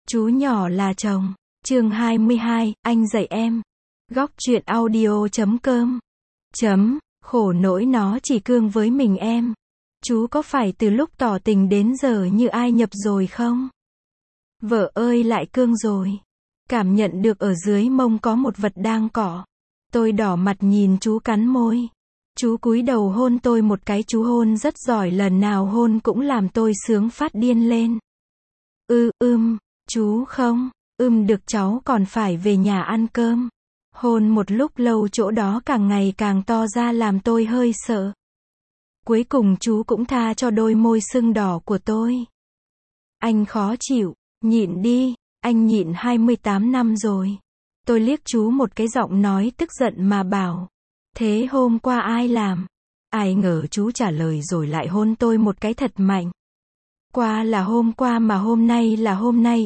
Chú nhỏ là chồng. Chương 22, anh dạy em. Góc truyện audio.com. Khổ nỗi nó chỉ cương với mình em. Chú có phải từ lúc tỏ tình đến giờ như ai nhập rồi không? Vợ ơi lại cương rồi. Cảm nhận được ở dưới mông có một vật đang cọ. Tôi đỏ mặt nhìn chú cắn môi. Chú cúi đầu hôn tôi một cái, chú hôn rất giỏi, lần nào hôn cũng làm tôi sướng phát điên lên. Chú không, được cháu còn phải về nhà ăn cơm. Hôn một lúc lâu chỗ đó càng ngày càng to ra làm tôi hơi sợ. Cuối cùng chú cũng tha cho đôi môi sưng đỏ của tôi. Anh khó chịu, nhịn đi, anh nhịn 28 năm rồi. Tôi liếc chú một cái, giọng nói tức giận mà bảo. Thế hôm qua ai làm? Ai ngờ chú trả lời rồi lại hôn tôi một cái thật mạnh. Qua là hôm qua mà hôm nay là hôm nay,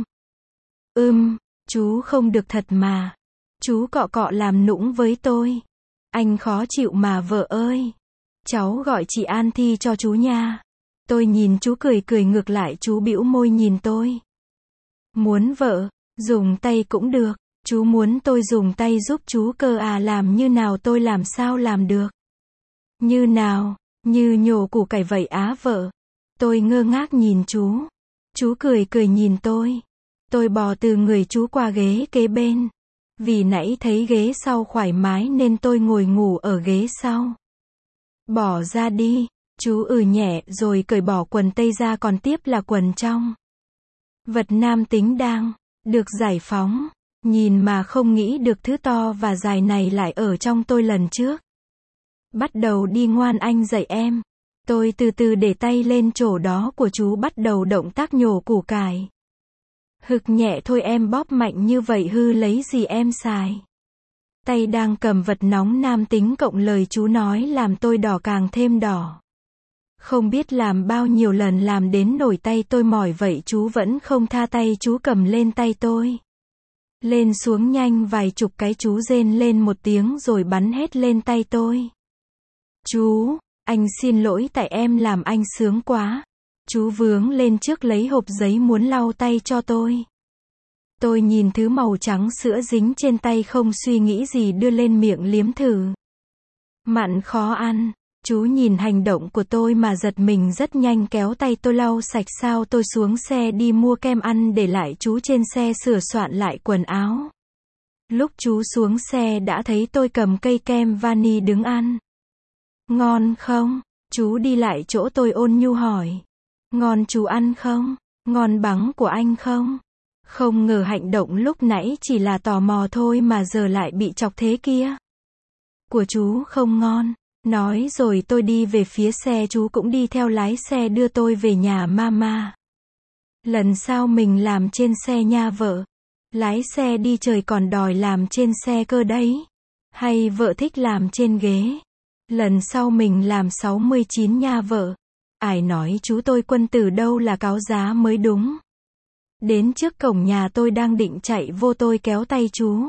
chú không được thật mà. Chú cọ cọ làm nũng với tôi. Anh khó chịu mà vợ ơi. Cháu gọi chị An Thi cho chú nha. Tôi nhìn chú cười ngược lại, chú bĩu môi nhìn tôi. Muốn vợ, dùng tay cũng được. Chú muốn tôi dùng tay giúp chú cơ à? Làm như nào? Tôi làm sao làm được? Như nào? Như nhổ củ cải vậy á vợ? Tôi ngơ ngác nhìn chú. Chú cười nhìn tôi. Tôi bò từ người chú qua ghế kế bên. Vì nãy thấy ghế sau thoải mái nên tôi ngồi ngủ ở ghế sau. Bỏ ra đi. Chú nhẹ rồi cởi bỏ quần tây ra, còn tiếp là quần trong. Vật nam tính đang được giải phóng. Nhìn mà không nghĩ được thứ to và dài này lại ở trong tôi lần trước. Bắt đầu đi, ngoan anh dạy em. Tôi từ từ để tay lên chỗ đó của chú, bắt đầu động tác nhổ củ cải. Hực nhẹ thôi em, bóp mạnh như vậy hư lấy gì em xài. Tay đang cầm vật nóng nam tính cộng lời chú nói làm tôi đỏ càng thêm đỏ. Không biết làm bao nhiêu lần làm đến nổi tay tôi mỏi vậy chú vẫn không tha tay, chú cầm lên tay tôi. Lên xuống nhanh vài chục cái, chú rên lên một tiếng rồi bắn hết lên tay tôi. Chú, anh xin lỗi tại em làm anh sướng quá. Chú vướng lên trước lấy hộp giấy muốn lau tay cho tôi. Tôi nhìn thứ màu trắng sữa dính trên tay không suy nghĩ gì đưa lên miệng liếm thử. Mặn khó ăn. Chú nhìn hành động của tôi mà giật mình, rất nhanh kéo tay tôi lau sạch. Sao tôi xuống xe đi mua kem ăn để lại chú trên xe sửa soạn lại quần áo. Lúc chú xuống xe đã thấy tôi cầm cây kem vani đứng ăn. Ngon không? Chú đi lại chỗ tôi ôn nhu hỏi. Ngon, chú ăn không? Ngon bằng của anh không? Không ngờ hành động lúc nãy chỉ là tò mò thôi mà giờ lại bị chọc thế kia. Của chú không ngon. Nói rồi tôi đi về phía xe, chú cũng đi theo lái xe đưa tôi về nhà mama. Lần sau mình làm trên xe nha vợ. Lái xe đi trời còn đòi làm trên xe cơ đấy. Hay vợ thích làm trên ghế. Lần sau mình làm 69 nha vợ. Ai nói chú tôi quân tử đâu là cáo giá mới đúng. Đến trước cổng nhà tôi đang định chạy vô, tôi kéo tay chú.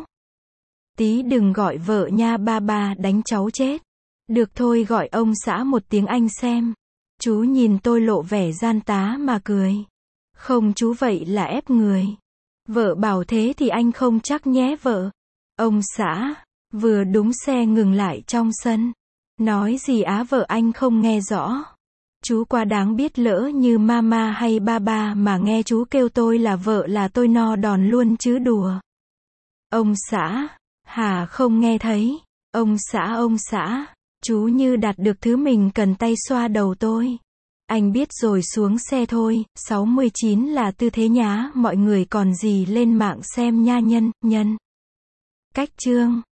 Tí đừng gọi vợ nha, ba đánh cháu chết. Được thôi, gọi ông xã một tiếng anh xem. Chú nhìn tôi lộ vẻ gian tá mà cười. Không chú, vậy là ép người. Vợ bảo thế thì anh không chắc nhé vợ. Ông xã. Vừa đúng xe ngừng lại trong sân. Nói gì á vợ, anh không nghe rõ. Chú quá đáng, biết lỡ như mama hay ba mà nghe chú kêu tôi là vợ là tôi no đòn luôn chứ đùa. Ông xã. Hả, không nghe thấy. Ông xã. Chú như đạt được thứ mình cần, tay xoa đầu tôi. Anh biết rồi, xuống xe thôi. 69 là tư thế nhá, mọi người còn gì lên mạng xem nha nhân. Cách chương.